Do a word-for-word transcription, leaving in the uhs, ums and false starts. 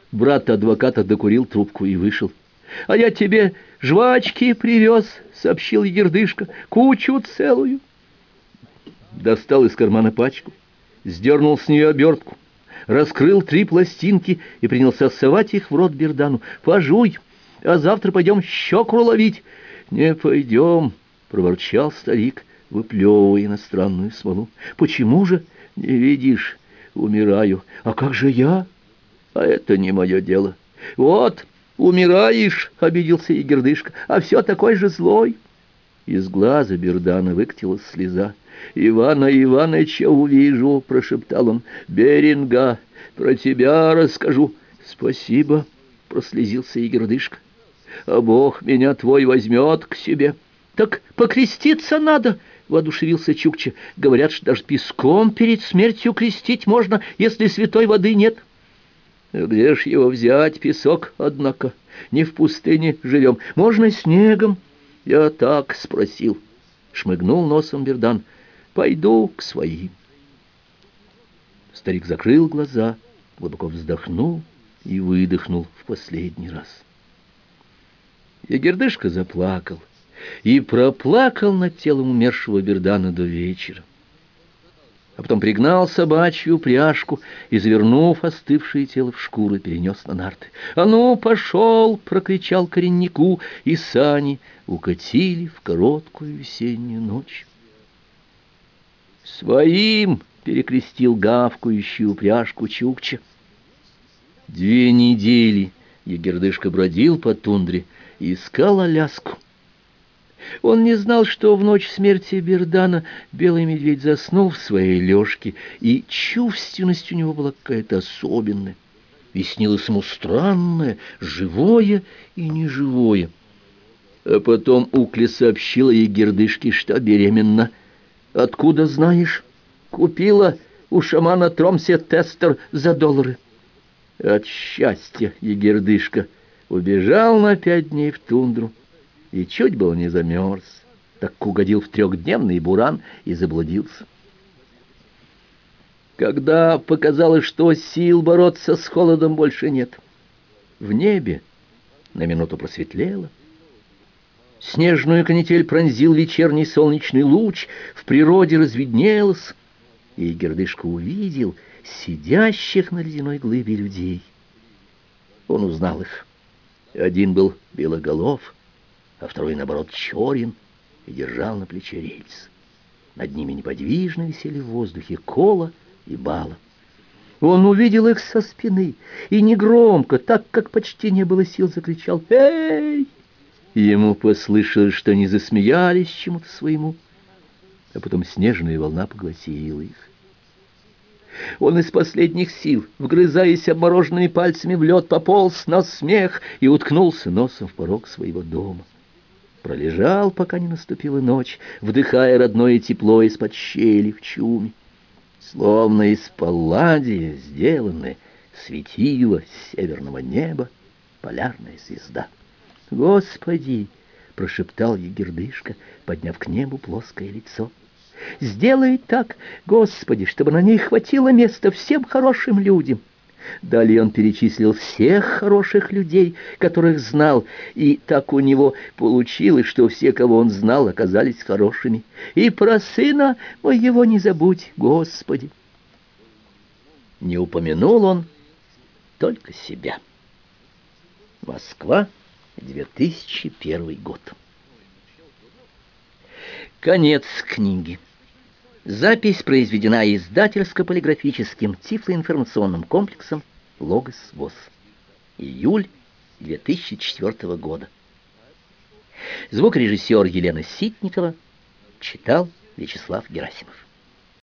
Брат адвоката докурил трубку и вышел. — А я тебе жвачки привез, — сообщил Егердышка, — кучу целую. Достал из кармана пачку, сдернул с нее обертку, раскрыл три пластинки и принялся совать их в рот Бердану. — Пожуй, а завтра пойдем щекру ловить. — Не пойдем, — проворчал старик, выплевывая иностранную смолу. — Почему же? Не видишь, умираю. А как же я? А это не мое дело. Вот, умираешь, — обиделся Егердышка, — а все такой же злой. Из глаза Бердана выкатилась слеза. — Ивана Ивановича увижу, — прошептал он, — Беринга, про тебя расскажу. — Спасибо, — прослезился Егердышка. — А Бог меня твой возьмет к себе. — Так покреститься надо, — воодушевился Чукча. — Говорят, что даже песком перед смертью крестить можно, если святой воды нет. — Где ж его взять, песок, однако? Не в пустыне живем. Можно снегом. — Я так спросил. Шмыгнул носом Бердан. — Пойду к своим. Старик закрыл глаза, глубоко вздохнул и выдохнул в последний раз. Егердышка заплакал и проплакал над телом умершего Бердана до вечера. А потом пригнал собачью упряжку и, завернув остывшее тело в шкуру, перенес на нарты. — А ну, пошел! — прокричал кореннику, и сани укатили в короткую весеннюю ночь. «Своим!» — перекрестил гавкающую упряжку Чукча. Две недели Егердышка бродил по тундре и искал Аляску. Он не знал, что в ночь смерти Бердана белый медведь заснул в своей лёжке, и чувственность у него была какая-то особенная. И снилось ему странное, живое и неживое. А потом Укля сообщила Егердышке, что беременна. — Откуда знаешь? — Купила у шамана Тромсе тестер за доллары. От счастья Егердышка убежал на пять дней в тундру и чуть было не замерз, так угодил в трехдневный буран и заблудился. Когда показалось, что сил бороться с холодом больше нет, в небе на минуту просветлело. Снежную канитель пронзил вечерний солнечный луч, в природе разведнелось, и Егердышка увидел сидящих на ледяной глыбе людей. Он узнал их. Один был белоголов, а второй, наоборот, черен, и держал на плече рельс. Над ними неподвижно висели в воздухе Кола и Бала. Он увидел их со спины и негромко, так как почти не было сил, закричал: «Эй!» Ему послышалось, что они засмеялись чему-то своему, а потом снежная волна поглотила их. Он из последних сил, вгрызаясь обмороженными пальцами в лед, пополз на смех и уткнулся носом в порог своего дома. Пролежал, пока не наступила ночь, вдыхая родное тепло из-под щели в чуме. Словно из палладия сделанное светило с северного неба полярная звезда. «Господи!» — прошептал Егердышка, подняв к небу плоское лицо. «Сделай так, Господи, чтобы на ней хватило места всем хорошим людям». Далее он перечислил всех хороших людей, которых знал, и так у него получилось, что все, кого он знал, оказались хорошими. «И про сына моего не забудь, Господи». Не упомянул он только себя. Москва, две тысячи первый год. Конец книги. Запись произведена издательско-полиграфическим тифлоинформационным комплексом «Логос ВОС». Июль две тысячи четвёртого года. Звукорежиссер Елена Ситникова. Читал Вячеслав Герасимов.